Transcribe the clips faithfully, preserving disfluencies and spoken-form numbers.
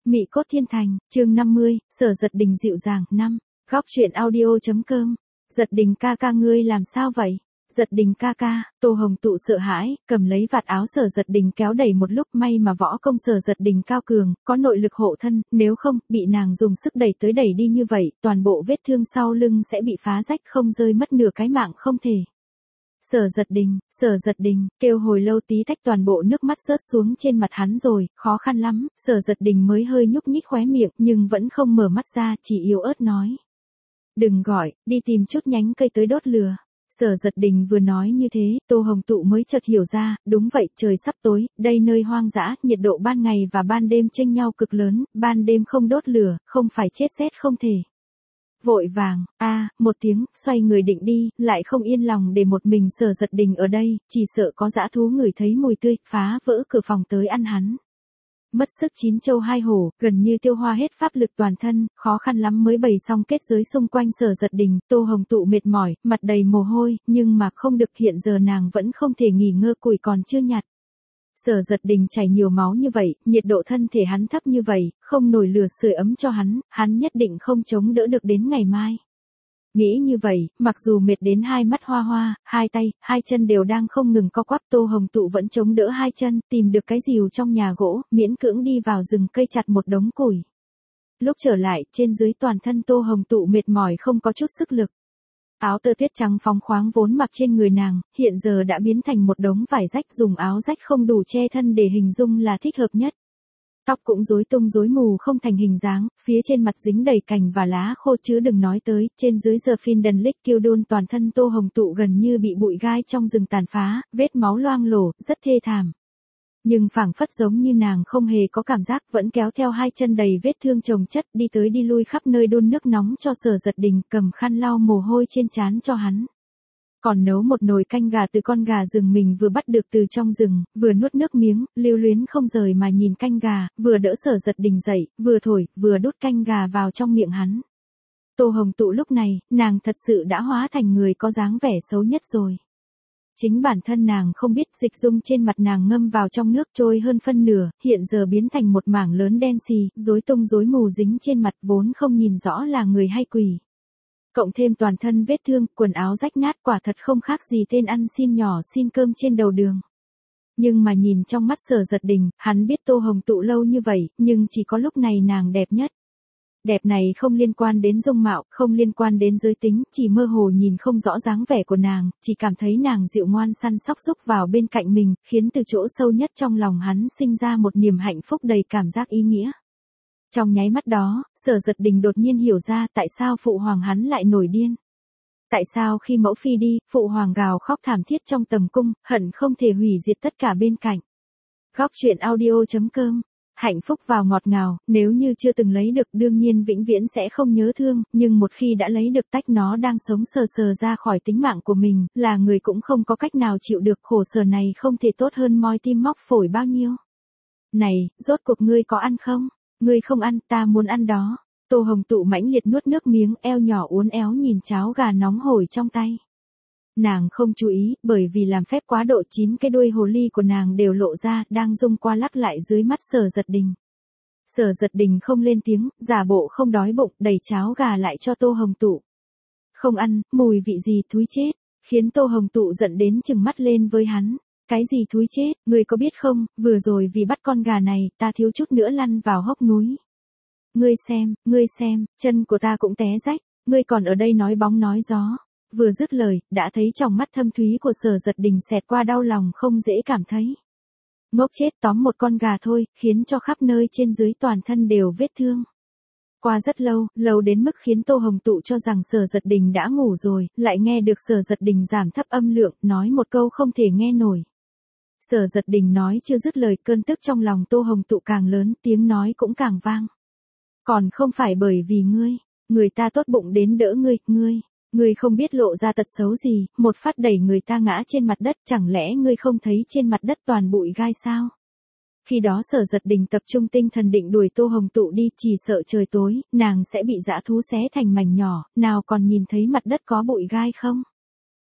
Mị cốt thiên thành, chương năm mươi, Sở Giật Đình dịu dàng, năm. Góc truyện audio.com. Giật Đình ca ca ngươi làm sao vậy? Giật Đình ca ca, Tô Hồng Tụ sợ hãi, cầm lấy vạt áo Sở Giật Đình kéo đẩy một lúc, may mà võ công Sở Giật Đình cao cường, có nội lực hộ thân, nếu không, bị nàng dùng sức đẩy tới đẩy đi như vậy, toàn bộ vết thương sau lưng sẽ bị phá rách không rơi mất nửa cái mạng không thể. Sở Giật Đình, Sở Giật Đình, kêu hồi lâu tí tách toàn bộ nước mắt rớt xuống trên mặt hắn rồi, khó khăn lắm, Sở Giật Đình mới hơi nhúc nhích khóe miệng nhưng vẫn không mở mắt ra, chỉ yếu ớt nói. Đừng gọi, đi tìm chút nhánh cây tới đốt lửa. Sở Giật Đình vừa nói như thế, Tô Hồng Tụ mới chợt hiểu ra, đúng vậy, trời sắp tối, đây nơi hoang dã, nhiệt độ ban ngày và ban đêm chênh nhau cực lớn, ban đêm không đốt lửa, không phải chết rét không thể. Vội vàng, a, một tiếng, xoay người định đi, lại không yên lòng để một mình Sở Giật Đình ở đây, chỉ sợ có dã thú ngửi thấy mùi tươi, phá vỡ cửa phòng tới ăn hắn. Mất sức chín châu hai hổ, gần như tiêu hoa hết pháp lực toàn thân, khó khăn lắm mới bày xong kết giới xung quanh Sở Giật Đình, Tô Hồng Tụ mệt mỏi, mặt đầy mồ hôi, nhưng mà không được, hiện giờ nàng vẫn không thể nghỉ ngơi, củi còn chưa nhặt. Sở Giật Đình chảy nhiều máu như vậy, nhiệt độ thân thể hắn thấp như vậy, không nổi lửa sưởi ấm cho hắn, hắn nhất định không chống đỡ được đến ngày mai. Nghĩ như vậy, mặc dù mệt đến hai mắt hoa hoa, hai tay, hai chân đều đang không ngừng co quắp, Tô Hồng Tụ vẫn chống đỡ hai chân, tìm được cái rìu trong nhà gỗ, miễn cưỡng đi vào rừng cây chặt một đống củi. Lúc trở lại, trên dưới toàn thân Tô Hồng Tụ mệt mỏi không có chút sức lực. Áo tơ tuyết trắng phóng khoáng vốn mặc trên người nàng, hiện giờ đã biến thành một đống vải rách, dùng áo rách không đủ che thân để hình dung là thích hợp nhất. Tóc cũng rối tung rối mù không thành hình dáng, phía trên mặt dính đầy cành và lá khô chứ đừng nói tới, trên dưới giờ phiên đần lích kiêu đôn, toàn thân Tô Hồng Tụ gần như bị bụi gai trong rừng tàn phá, vết máu loang lổ, rất thê thảm. Nhưng phảng phất giống như nàng không hề có cảm giác, vẫn kéo theo hai chân đầy vết thương chồng chất đi tới đi lui khắp nơi đun nước nóng cho Sở Giật Đình, cầm khăn lau mồ hôi trên trán cho hắn. Còn nấu một nồi canh gà từ con gà rừng mình vừa bắt được từ trong rừng, vừa nuốt nước miếng, lưu luyến không rời mà nhìn canh gà, vừa đỡ Sở Giật Đình dậy, vừa thổi, vừa đút canh gà vào trong miệng hắn. Tô Hồng Tụ lúc này, nàng thật sự đã hóa thành người có dáng vẻ xấu nhất rồi. Chính bản thân nàng không biết, dịch dung trên mặt nàng ngâm vào trong nước trôi hơn phân nửa, hiện giờ biến thành một mảng lớn đen xì, rối tung rối mù dính trên mặt, vốn không nhìn rõ là người hay quỷ. Cộng thêm toàn thân vết thương, quần áo rách nát, quả thật không khác gì tên ăn xin nhỏ xin cơm trên đầu đường. Nhưng mà nhìn trong mắt Sở Giật Đình, hắn biết Tô Hồng Tụ lâu như vậy, nhưng chỉ có lúc này nàng đẹp nhất. Đẹp này không liên quan đến dung mạo, không liên quan đến giới tính, chỉ mơ hồ nhìn không rõ dáng vẻ của nàng, chỉ cảm thấy nàng dịu ngoan săn sóc xúc vào bên cạnh mình, khiến từ chỗ sâu nhất trong lòng hắn sinh ra một niềm hạnh phúc đầy cảm giác ý nghĩa. Trong nháy mắt đó, Sở Giật Đình đột nhiên hiểu ra tại sao phụ hoàng hắn lại nổi điên. Tại sao khi mẫu phi đi, phụ hoàng gào khóc thảm thiết trong tầm cung, hận không thể hủy diệt tất cả bên cạnh. Góc truyện audio.com. Hạnh phúc vào ngọt ngào, nếu như chưa từng lấy được đương nhiên vĩnh viễn sẽ không nhớ thương, nhưng một khi đã lấy được tách nó đang sống sờ sờ ra khỏi tính mạng của mình, là người cũng không có cách nào chịu được, khổ sở này không thể tốt hơn moi tim móc phổi bao nhiêu. Này, rốt cuộc ngươi có ăn không? Ngươi không ăn, ta muốn ăn đó. Tô Hồng Tụ mãnh liệt nuốt nước miếng, eo nhỏ uốn éo nhìn cháo gà nóng hổi trong tay. Nàng không chú ý, bởi vì làm phép quá độ, chín cái đuôi hồ ly của nàng đều lộ ra, đang rung qua lắc lại dưới mắt Sở Giật Đình. Sở Giật Đình không lên tiếng, giả bộ không đói bụng, đẩy cháo gà lại cho Tô Hồng Tụ. Không ăn, mùi vị gì, thúi chết, khiến Tô Hồng Tụ giận đến trừng mắt lên với hắn. Cái gì thúi chết, ngươi có biết không, vừa rồi vì bắt con gà này, ta thiếu chút nữa lăn vào hốc núi. Ngươi xem, ngươi xem, chân của ta cũng té rách, ngươi còn ở đây nói bóng nói gió. Vừa dứt lời, đã thấy trong mắt thâm thúy của Sở Giật Đình xẹt qua đau lòng không dễ cảm thấy. Ngốc chết, tóm một con gà thôi, khiến cho khắp nơi trên dưới toàn thân đều vết thương. Qua rất lâu, lâu đến mức khiến Tô Hồng Tụ cho rằng Sở Giật Đình đã ngủ rồi, lại nghe được Sở Giật Đình giảm thấp âm lượng, nói một câu không thể nghe nổi. Sở Giật Đình nói chưa dứt lời, cơn tức trong lòng Tô Hồng Tụ càng lớn, tiếng nói cũng càng vang. Còn không phải bởi vì ngươi, người ta tốt bụng đến đỡ ngươi, ngươi, ngươi không biết lộ ra tật xấu gì, một phát đẩy người ta ngã trên mặt đất, chẳng lẽ ngươi không thấy trên mặt đất toàn bụi gai sao? Khi đó Sở Giật Đình tập trung tinh thần định đuổi Tô Hồng Tụ đi, chỉ sợ trời tối, nàng sẽ bị dã thú xé thành mảnh nhỏ, nào còn nhìn thấy mặt đất có bụi gai không?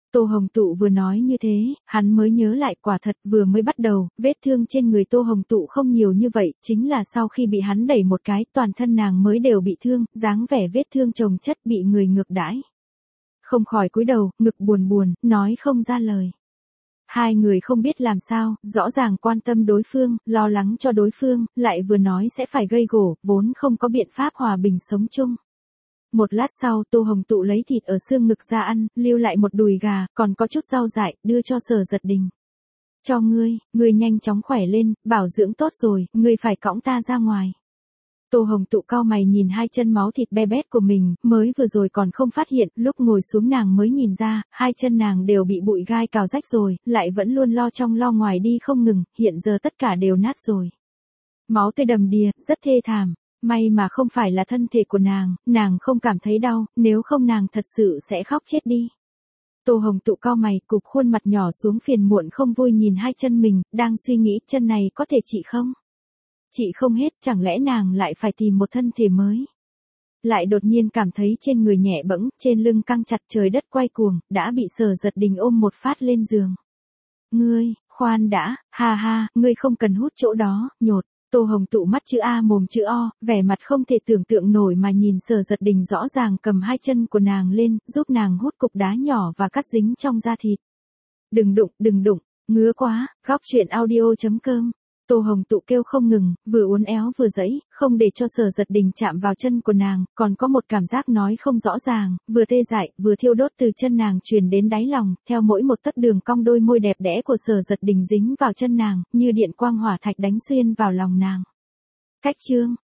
Tô Hồng Tụ vừa nói như thế, hắn mới nhớ lại quả thật vừa mới bắt đầu, vết thương trên người Tô Hồng Tụ không nhiều như vậy, chính là sau khi bị hắn đẩy một cái, toàn thân nàng mới đều bị thương, dáng vẻ vết thương chồng chất bị người ngược đãi. Không khỏi cúi đầu, ngực buồn buồn, nói không ra lời. Hai người không biết làm sao, rõ ràng quan tâm đối phương, lo lắng cho đối phương, lại vừa nói sẽ phải gây gổ, vốn không có biện pháp hòa bình sống chung. Một lát sau, Tô Hồng Tụ lấy thịt ở xương ngực ra ăn, lưu lại một đùi gà, còn có chút rau dại, đưa cho Sở Giật Đình. Cho ngươi, ngươi nhanh chóng khỏe lên, bảo dưỡng tốt rồi, ngươi phải cõng ta ra ngoài. Tô Hồng Tụ cau mày nhìn hai chân máu thịt be bét của mình, mới vừa rồi còn không phát hiện, lúc ngồi xuống nàng mới nhìn ra, hai chân nàng đều bị bụi gai cào rách rồi, lại vẫn luôn lo trong lo ngoài đi không ngừng, hiện giờ tất cả đều nát rồi. Máu tươi đầm đìa, rất thê thảm. May mà không phải là thân thể của nàng, nàng không cảm thấy đau, nếu không nàng thật sự sẽ khóc chết đi. Tô Hồng Tụ cau mày, cụp khuôn mặt nhỏ xuống phiền muộn không vui nhìn hai chân mình, đang suy nghĩ chân này có thể trị không? Trị không hết, chẳng lẽ nàng lại phải tìm một thân thể mới? Lại đột nhiên cảm thấy trên người nhẹ bẫng, trên lưng căng chặt trời đất quay cuồng, đã bị Sở Giật Đình ôm một phát lên giường. Ngươi, khoan đã, ha ha, ngươi không cần hút chỗ đó, nhột. Tô Hồng Tụ mắt chữ A mồm chữ O, vẻ mặt không thể tưởng tượng nổi mà nhìn Sở Giật Đình rõ ràng cầm hai chân của nàng lên, giúp nàng hút cục đá nhỏ và cắt dính trong da thịt. Đừng đụng, đừng đụng, ngứa quá, góc truyện audio chấm com. Tô Hồng Tụ kêu không ngừng, vừa uốn éo vừa giãy, không để cho Sở Giật Đình chạm vào chân của nàng, còn có một cảm giác nói không rõ ràng, vừa tê dại, vừa thiêu đốt từ chân nàng truyền đến đáy lòng, theo mỗi một tấc đường cong đôi môi đẹp đẽ của Sở Giật Đình dính vào chân nàng, như điện quang hỏa thạch đánh xuyên vào lòng nàng. Cách chương